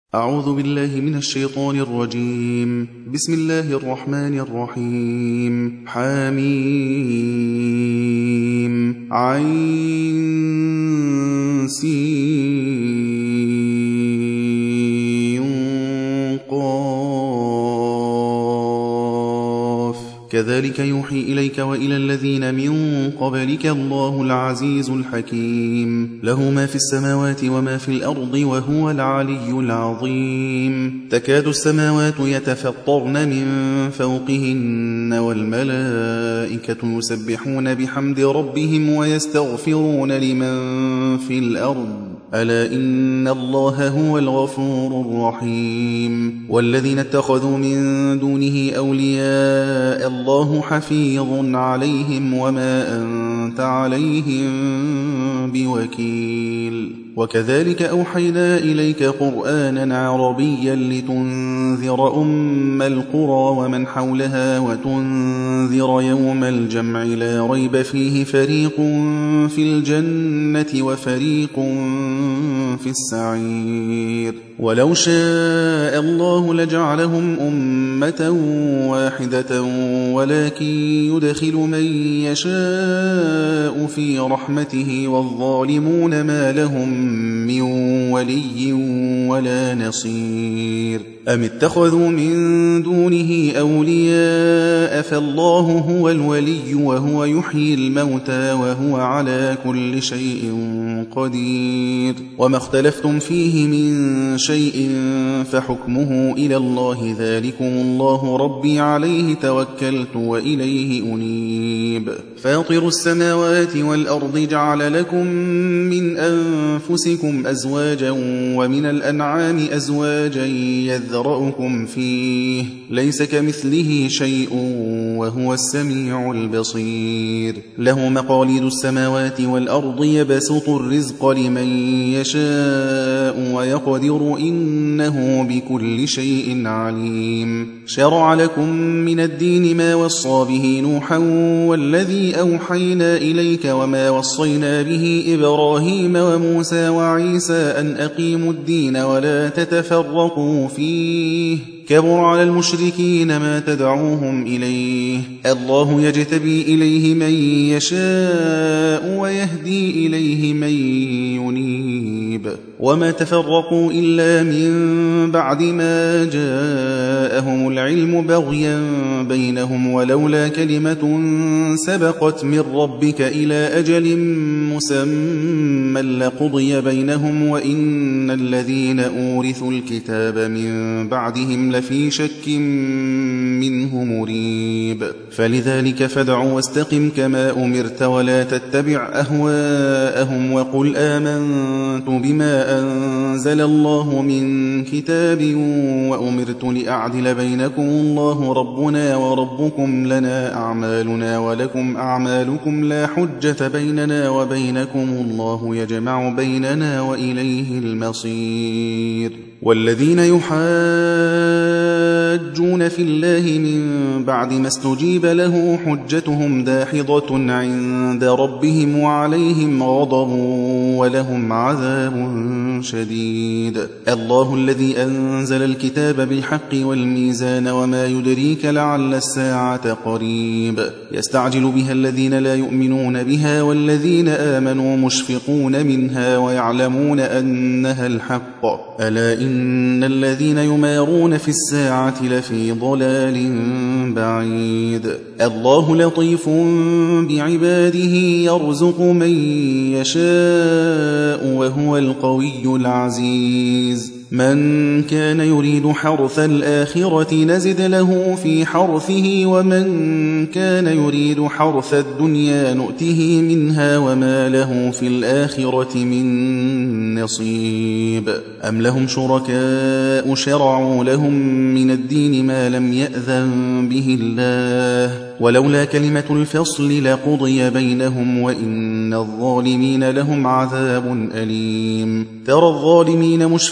أعوذ بالله من الشيطان الرجيم. بسم الله الرحمن الرحيم. حميم عين سين قاف كذلك يوحي إليك وإلى الذين من قبلك الله العزيز الحكيم له ما في السماوات وما في الأرض وهو العلي العظيم تكاد السماوات يتفطرن من فوقهن والملائكة يسبحون بحمد ربهم ويستغفرون لمن في الأرض ألا إن الله هو الغفور الرحيم والذين اتخذوا من دونه أولياء الله حفيظ عليهم وما أنت عليهم بوكيل وكذلك أوحينا إليك قرآنا عربيا لتنذر أم القرى ومن حولها وتنذر يوم الجمع لا ريب فيه فريق في الجنة وفريق في السعير ولو شاء الله لجعلهم أمة واحدة ولكن يدخل من يشاء في رحمته والظالمون ما لهم من ولي ولا نصير أم اتخذوا من دونه أولياء فالله هو الولي وهو يحيي الموتى وهو على كل شيء قدير وما اختلفتم فيه من شيء فحكمه إلى الله ذلكم الله ربي عليه توكلت وإليه أنيب فاطر السماوات والأرض جعل لكم من أنفسكم أزواجا ومن الأنعام أزواجا يذرأكم فيه ليس كمثله شيء وهو السميع البصير له مقاليد السماوات والأرض يبسط الرزق لمن يشاء ويقدر إنه بكل شيء عليم شرع لكم من الدين ما وصى به نوحا والذي أوحينا إليك وما وصينا به إبراهيم وموسى وعيسى أن أقيموا الدين ولا تتفرقوا فيه كبر على المشركين ما تدعوهم إليه الله يجتبي إليه من يشاء ويهدي إليه من ينيب وما تفرقوا إلا من بعد ما جاءهم العلم بغيا بينهم ولولا كلمة سبقت من ربك إلى أجل مسمى لقضي بينهم وإن الذين أورثوا الكتاب من بعدهم لفي شك منه مريب فلذلك فادع واستقم كما أمرت ولا تتبع أهواءهم وقل آمنت بما أنزل الله من كتاب وأمرت لأعدل بينكم الله ربنا وربكم لنا أعمالنا ولكم أعمالكم لا حجة بيننا وبينكم الله يجمع بيننا وإليه المصير والذين يحاجون في الله من بعد ما استجيب له حجتهم داحضة عند ربهم وعليهم غضب ولهم عذاب شديد الله الذي أنزل الكتاب بالحق والميزان وما يدريك لعل الساعة قريب يستعجل بها الذين لا يؤمنون بها والذين آمنوا مشفقون منها ويعلمون أنها الحق ألا إن الذين يمارون في الساعة لفي ضلال بعيد الله لطيف بعباده يرزق من يشاء وهو القوي العزيز من كان يريد حرث الآخرة نزد له في حرثه ومن كان يريد حرث الدنيا نؤته منها وما له في الآخرة من نصيب أم لهم شركاء شرعوا لهم من الدين ما لم يأذن به الله ولولا كلمة الفصل لقضي بينهم وإن الظالمين لهم عذاب أليم ترى الظالمين مشفقين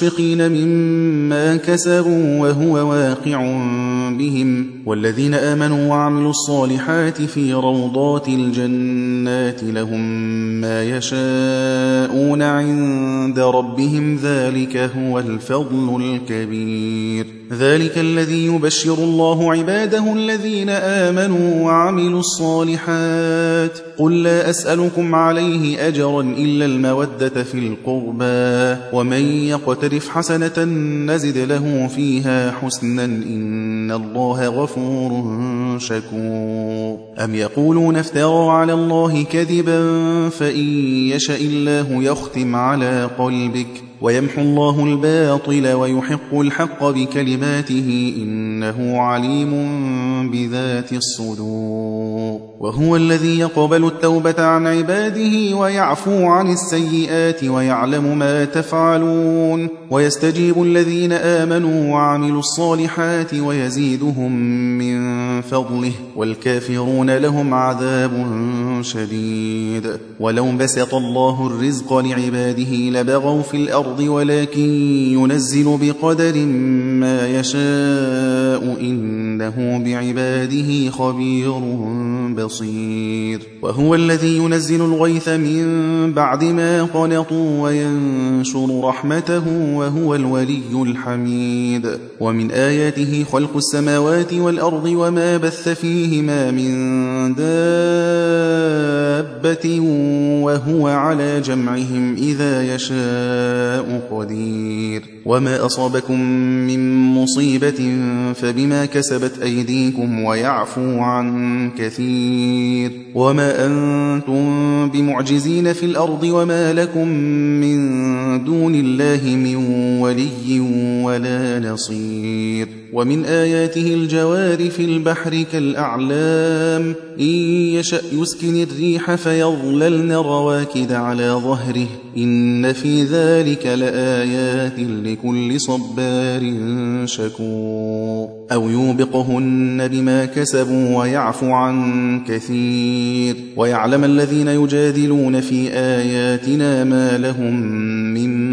الكفيل مما كسبوا وهو واقع بهم. والذين آمنوا وعملوا الصالحات في روضات الجنات لهم ما يشاءون عند ربهم ذلك هو الفضل الكبير. ذلك الذي يبشر الله عباده الذين آمنوا وعملوا الصالحات. قل لا أسألكم عليه أجرا إلا المودة في القربى ومن يقترف حسنة نزد له فيها حسنا إن الله غفور شكور. أم يقولون افترى على الله كذبا فإن يشاء الله يختم على قلبك ويمحو الله الباطل ويحق الحق بكلماته إنه عليم بذات الصدور. وهو الذي يقبل التوبة عن عباده ويعفو عن السيئات ويعلم ما تفعلون ويستجيب الذين آمنوا وعملوا الصالحات ويزيدهم من فضله والكافرون لهم عذاب شديد. ولو بسط الله الرزق لعباده لبغوا في الأرض ولكن ينزل بقدر ما يشاء إنه بعباده خبير بصير. وهو الذي ينزل الغيث من بعد ما قنطوا وينشر رحمته وهو الولي الحميد. ومن آياته خلق السماوات والأرض وما بث فيهما من دابة وهو على جمعهم إذا يشاء قدير. وما أصابكم من مصيبة فبما كسبت أيديكم ويعفو عن كثير. وما أنتم بمعجزين في الأرض وما لكم من دون الله من ولي ولا نصير. ومن آياته الجوار في البحر كالأعلام إن يشأ يسكن الريح فيظللن رواكد على ظهره إن في ذلك لآيات لكل صبار شكور. أو يوبقهن بما كسبوا ويعفو عن كثير. ويعلم الذين يجادلون في آياتنا ما لهم من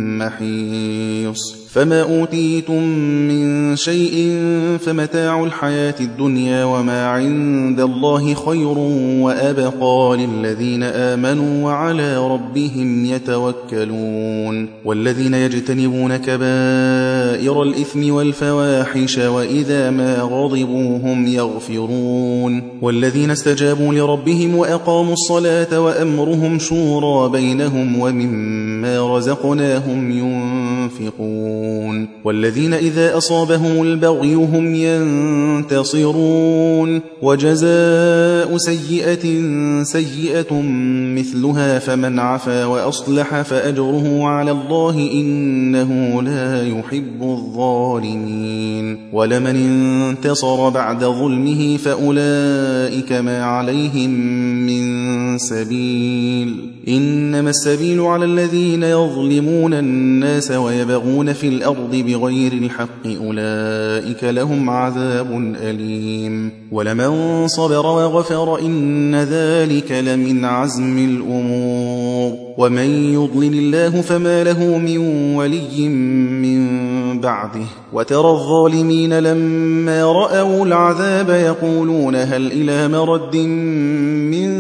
محيص. فما أوتيتم من شيء فمتاع الحياة الدنيا وما عند الله خير وأبقى للذين آمنوا وعلى ربهم يتوكلون. والذين يجتنبون كبائر الإثم والفواحش وإذا ما غضبوا هم يغفرون. والذين استجابوا لربهم وأقاموا الصلاة وأمرهم شورى بينهم ومما رزقناهم ينفقون. والذين إذا أصابهم البغي هم ينتصرون. وجزاء سيئة سيئة مثلها فمن عفا وأصلح فأجره على الله إنه لا يحب الظالمين. ولمن انتصر بعد ظلمه فأولئك ما عليهم من سبيل إنما السبيل على الذين يظلمون الناس ويبغون في الأرض بغير الحق أولئك لهم عذاب أليم. ولمن صبر وغفر إن ذلك لمن عزم الأمور. ومن يضلل الله فما له من ولي من بعده. وترى الظالمين لما رأوا العذاب يقولون هل إلى مرد من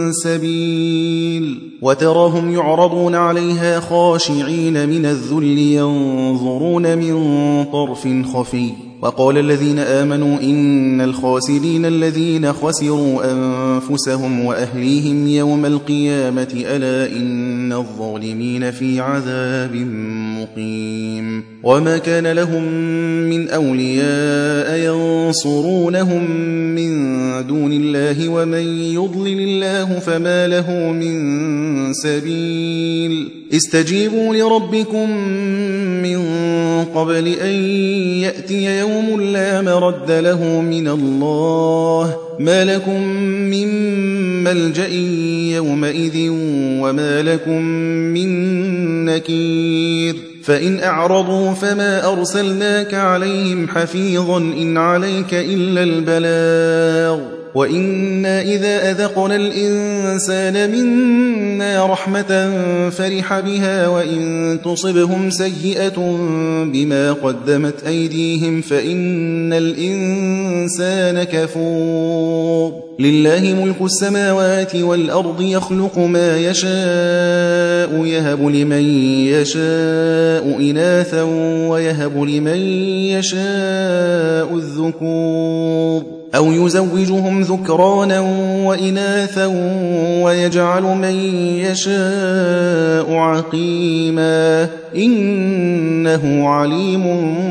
سبيل. وتراهم يعرضون عليها خاشعين من الذل ينظرون من طرف خفي. وقال الذين آمنوا إن الخاسرين الذين خسروا أنفسهم وأهليهم يوم القيامة ألا إن الظالمين في عذاب مقيم. وما كان لهم من أولياء ينصرونهم من دون الله ومن يضلل الله فما له من سبيل. استجيبوا لربكم من قبل أن يأتي يوم لا مرد له من الله ما لكم من ملجأ يومئذ وما لكم من نكير. فإن أعرضوا فما أرسلناك عليهم حفيظا إن عليك إلا البلاغ وإنا إذا أذقنا الإنسان منا رحمة فرح بها وإن تصبهم سيئة بما قدمت أيديهم فإن الإنسان كفور لله ملك السماوات والأرض يخلق ما يشاء يهب لمن يشاء إناثا ويهب لمن يشاء الذكور أو يزوجهم ذكرانا وإناثا ويجعل من يشاء عقيما إنه عليم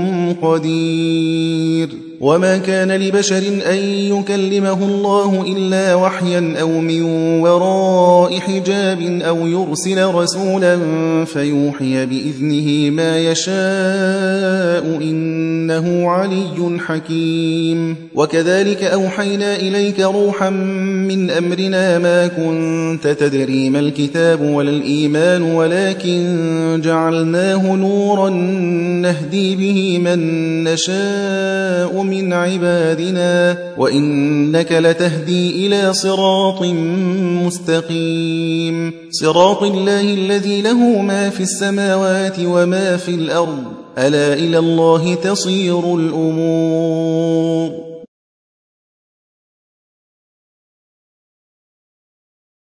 قدير وما كان لبشر أن يكلمه الله إلا وحيا أو من وراء حجاب أو يرسل رسولا فيوحي بإذنه ما يشاء إنه علي حكيم وكذلك أوحينا إليك روحا من أمرنا ما كنت تدري ما الكتاب ولا الإيمان ولكن جعلناه نورا نهدي به من نشاء من عبادنا وإنك لتهدي إلى صراط مستقيم صراط الله الذي له ما في السماوات وما في الأرض ألا إلى الله تصير الأمور